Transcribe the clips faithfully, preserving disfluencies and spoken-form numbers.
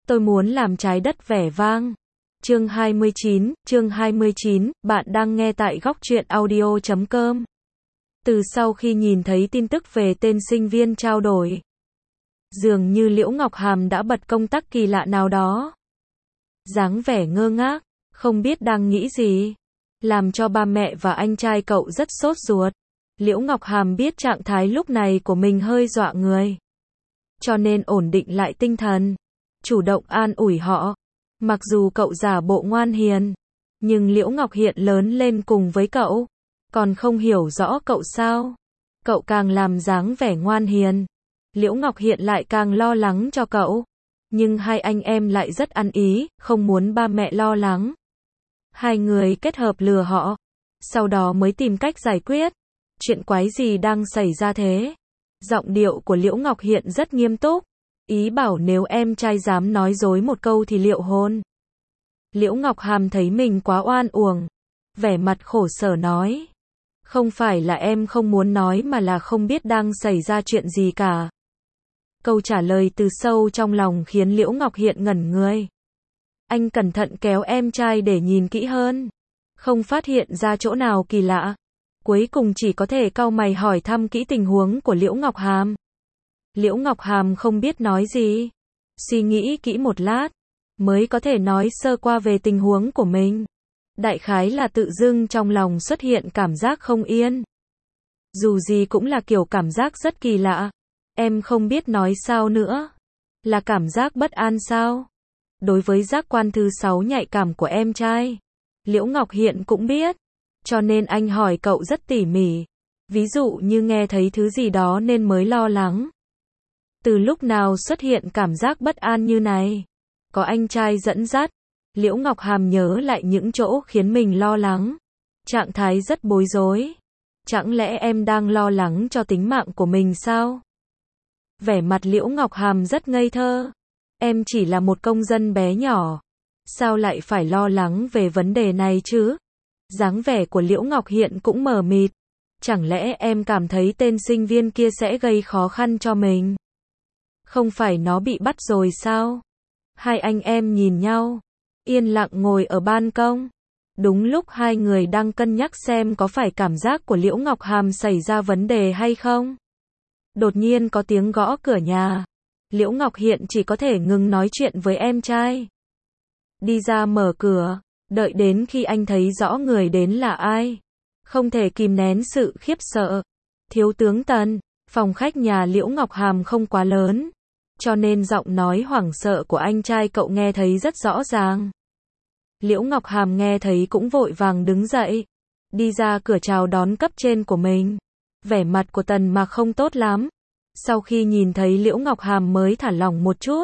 Tôi muốn làm trái đất vẻ vang. Chương hai mươi chín, chương hai mươi chín, bạn đang nghe tại góc truyện audio chấm com. Từ sau khi nhìn thấy tin tức về tên sinh viên trao đổi, dường như Liễu Ngọc Hàm đã bật công tắc kỳ lạ nào đó. Dáng vẻ ngơ ngác, không biết đang nghĩ gì, làm cho ba mẹ và anh trai cậu rất sốt ruột. Liễu Ngọc Hàm biết trạng thái lúc này của mình hơi dọa người, cho nên ổn định lại tinh thần, chủ động an ủi họ. Mặc dù cậu giả bộ ngoan hiền, nhưng Liễu Ngọc Hiện lớn lên cùng với cậu, còn không hiểu rõ cậu sao. Cậu càng làm dáng vẻ ngoan hiền, Liễu Ngọc Hiện lại càng lo lắng cho cậu. Nhưng hai anh em lại rất ăn ý, không muốn ba mẹ lo lắng. Hai người kết hợp lừa họ, sau đó mới tìm cách giải quyết. Chuyện quái gì đang xảy ra thế? Giọng điệu của Liễu Ngọc Hiện rất nghiêm túc, ý bảo nếu em trai dám nói dối một câu thì liệu hôn. Liễu Ngọc Hàm thấy mình quá oan uổng, vẻ mặt khổ sở nói. Không phải là em không muốn nói mà là không biết đang xảy ra chuyện gì cả. Câu trả lời từ sâu trong lòng khiến Liễu Ngọc Hiện ngẩn người. Anh cẩn thận kéo em trai để nhìn kỹ hơn, không phát hiện ra chỗ nào kỳ lạ. Cuối cùng chỉ có thể cau mày hỏi thăm kỹ tình huống của Liễu Ngọc Hàm. Liễu Ngọc Hàm không biết nói gì, suy nghĩ kỹ một lát, mới có thể nói sơ qua về tình huống của mình. Đại khái là tự dưng trong lòng xuất hiện cảm giác không yên. Dù gì cũng là kiểu cảm giác rất kỳ lạ. Em không biết nói sao nữa. Là cảm giác bất an sao? Đối với giác quan thứ sáu nhạy cảm của em trai, Liễu Ngọc Hiện cũng biết. Cho nên anh hỏi cậu rất tỉ mỉ. Ví dụ như nghe thấy thứ gì đó nên mới lo lắng. Từ lúc nào xuất hiện cảm giác bất an như này? Có anh trai dẫn dắt. Liễu Ngọc Hàm nhớ lại những chỗ khiến mình lo lắng. Trạng thái rất bối rối. Chẳng lẽ em đang lo lắng cho tính mạng của mình sao? Vẻ mặt Liễu Ngọc Hàm rất ngây thơ. Em chỉ là một công dân bé nhỏ. Sao lại phải lo lắng về vấn đề này chứ? Dáng vẻ của Liễu Ngọc Hiện cũng mờ mịt. Chẳng lẽ em cảm thấy tên sinh viên kia sẽ gây khó khăn cho mình? Không phải nó bị bắt rồi sao? Hai anh em nhìn nhau, yên lặng ngồi ở ban công. Đúng lúc hai người đang cân nhắc xem có phải cảm giác của Liễu Ngọc Hàm xảy ra vấn đề hay không. Đột nhiên có tiếng gõ cửa nhà. Liễu Ngọc Hiện chỉ có thể ngừng nói chuyện với em trai, đi ra mở cửa. Đợi đến khi anh thấy rõ người đến là ai, không thể kìm nén sự khiếp sợ. Thiếu tướng Tần. Phòng khách nhà Liễu Ngọc Hàm không quá lớn, cho nên giọng nói hoảng sợ của anh trai cậu nghe thấy rất rõ ràng. Liễu Ngọc Hàm nghe thấy cũng vội vàng đứng dậy, đi ra cửa chào đón cấp trên của mình. Vẻ mặt của Tần Mạc không tốt lắm. Sau khi nhìn thấy Liễu Ngọc Hàm mới thả lỏng một chút,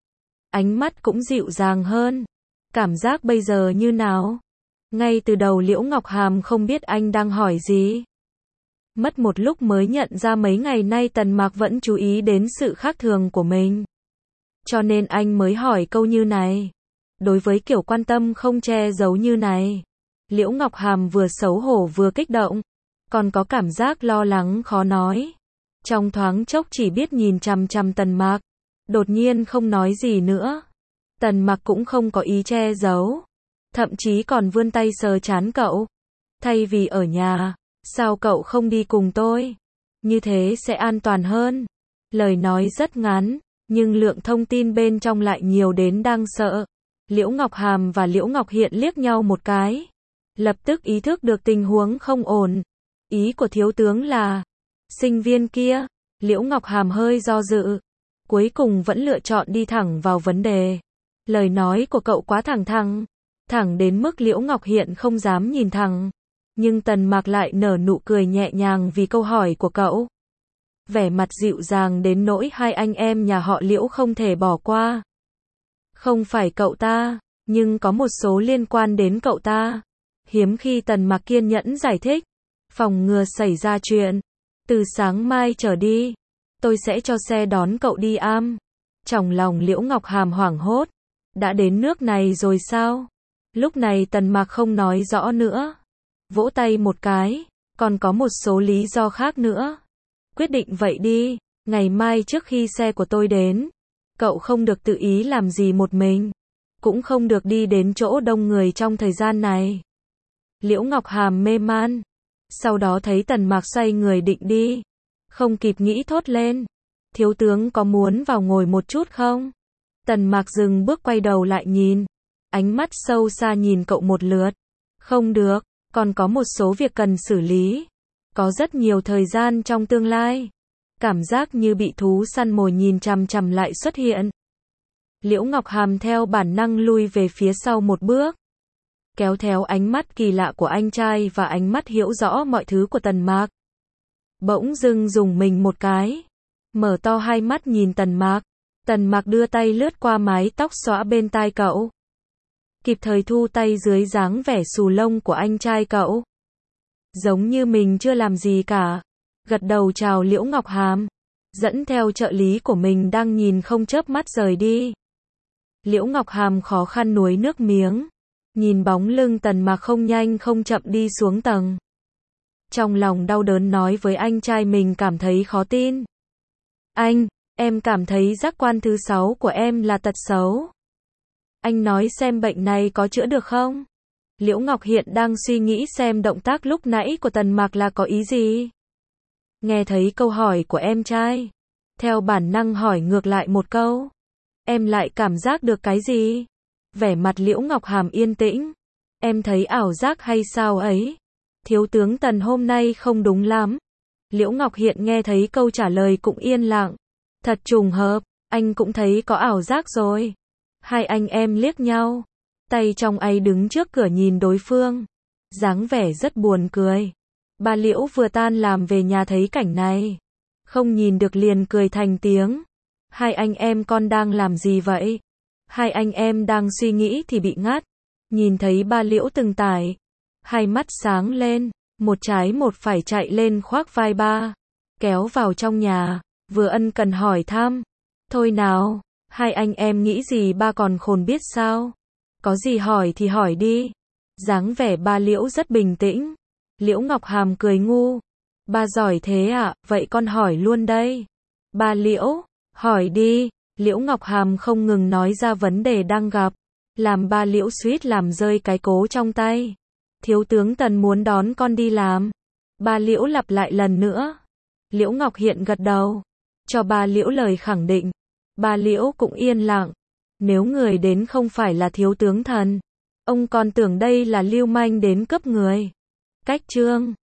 ánh mắt cũng dịu dàng hơn. Cảm giác bây giờ như nào? Ngay từ đầu Liễu Ngọc Hàm không biết anh đang hỏi gì. Mất một lúc mới nhận ra mấy ngày nay Tần Mạc vẫn chú ý đến sự khác thường của mình. Cho nên anh mới hỏi câu như này. Đối với kiểu quan tâm không che giấu như này, Liễu Ngọc Hàm vừa xấu hổ vừa kích động, còn có cảm giác lo lắng khó nói. Trong thoáng chốc chỉ biết nhìn chằm chằm Tần Mạc, đột nhiên không nói gì nữa. Tần Mạc cũng không có ý che giấu, thậm chí còn vươn tay sờ trán cậu. Thay vì ở nhà, sao cậu không đi cùng tôi? Như thế sẽ an toàn hơn. Lời nói rất ngắn, nhưng lượng thông tin bên trong lại nhiều đến đáng sợ. Liễu Ngọc Hàm và Liễu Ngọc Hiện liếc nhau một cái, lập tức ý thức được tình huống không ổn. Ý của thiếu tướng là sinh viên kia. Liễu Ngọc Hàm hơi do dự, cuối cùng vẫn lựa chọn đi thẳng vào vấn đề. Lời nói của cậu quá thẳng thắn, thẳng đến mức Liễu Ngọc Hiện không dám nhìn thẳng. Nhưng Tần Mạc lại nở nụ cười nhẹ nhàng vì câu hỏi của cậu. Vẻ mặt dịu dàng đến nỗi hai anh em nhà họ Liễu không thể bỏ qua. Không phải cậu ta, nhưng có một số liên quan đến cậu ta. Hiếm khi Tần Mạc kiên nhẫn giải thích, phòng ngừa xảy ra chuyện. Từ sáng mai trở đi, tôi sẽ cho xe đón cậu đi am. Trong lòng Liễu Ngọc Hàm hoảng hốt. Đã đến nước này rồi sao? Lúc này Tần Mạc không nói rõ nữa, vỗ tay một cái. Còn có một số lý do khác nữa. Quyết định vậy đi, ngày mai trước khi xe của tôi đến, Cậu không được tự ý làm gì một mình. Cũng không được đi đến chỗ đông người trong thời gian này. Liễu Ngọc Hàm mê man. Sau đó thấy Tần Mạc xoay người định đi. Không kịp nghĩ thốt lên. Thiếu tướng có muốn vào ngồi một chút không? Tần Mạc dừng bước quay đầu lại nhìn. Ánh mắt sâu xa nhìn cậu một lượt. Không được, còn có một số việc cần xử lý. Có rất nhiều thời gian trong tương lai. Cảm giác như bị thú săn mồi nhìn chằm chằm lại xuất hiện. Liễu Ngọc Hàm theo bản năng lui về phía sau một bước. Kéo theo ánh mắt kỳ lạ của anh trai và ánh mắt hiểu rõ mọi thứ của Tần Mạc. Bỗng dưng dùng mình một cái. Mở to hai mắt nhìn Tần Mạc. Tần Mạc đưa tay lướt qua mái tóc xõa bên tai cậu. Kịp thời thu tay dưới dáng vẻ xù lông của anh trai cậu. Giống như mình chưa làm gì cả. Gật đầu chào Liễu Ngọc Hàm. Dẫn theo trợ lý của mình đang nhìn không chớp mắt rời đi. Liễu Ngọc Hàm khó khăn nuốt nước miếng. Nhìn bóng lưng Tần Mạc không nhanh không chậm đi xuống tầng. Trong lòng đau đớn nói với anh trai mình cảm thấy khó tin. Anh, em cảm thấy giác quan thứ sáu của em là tật xấu. Anh nói xem bệnh này có chữa được không? Liễu Ngọc hiện đang suy nghĩ xem động tác lúc nãy của Tần Mạc là có ý gì. Nghe thấy câu hỏi của em trai. Theo bản năng hỏi ngược lại một câu. Em lại cảm giác được cái gì? Vẻ mặt Liễu Ngọc Hàm yên tĩnh. Em thấy ảo giác hay sao ấy? Thiếu tướng Tần hôm nay không đúng lắm. Liễu Ngọc Hiện nghe thấy câu trả lời cũng yên lặng. Thật trùng hợp, anh cũng thấy có ảo giác rồi. Hai anh em liếc nhau. Tay trong ấy đứng trước cửa nhìn đối phương. Dáng vẻ rất buồn cười. Bà Liễu vừa tan làm về nhà thấy cảnh này. Không nhìn được liền cười thành tiếng. Hai anh em con đang làm gì vậy? Hai anh em đang suy nghĩ thì bị ngắt. Nhìn thấy ba Liễu từng tải. Hai mắt sáng lên. Một trái một phải chạy lên khoác vai ba. Kéo vào trong nhà. Vừa ân cần hỏi thăm. Thôi nào, hai anh em nghĩ gì ba còn khôn biết sao? Có gì hỏi thì hỏi đi. Dáng vẻ ba Liễu rất bình tĩnh. Liễu Ngọc Hàm cười ngu. Ba giỏi thế à, vậy con hỏi luôn đây. Ba Liễu, hỏi đi. Liễu Ngọc Hàm không ngừng nói ra vấn đề đang gặp. Làm ba Liễu suýt làm rơi cái cố trong tay. Thiếu tướng Tần muốn đón con đi làm. Ba Liễu lặp lại lần nữa. Liễu Ngọc Hiện gật đầu. Cho ba Liễu lời khẳng định. Ba Liễu cũng yên lặng. Nếu người đến không phải là thiếu tướng Thần, ông còn tưởng đây là lưu manh đến cướp người. Cách chương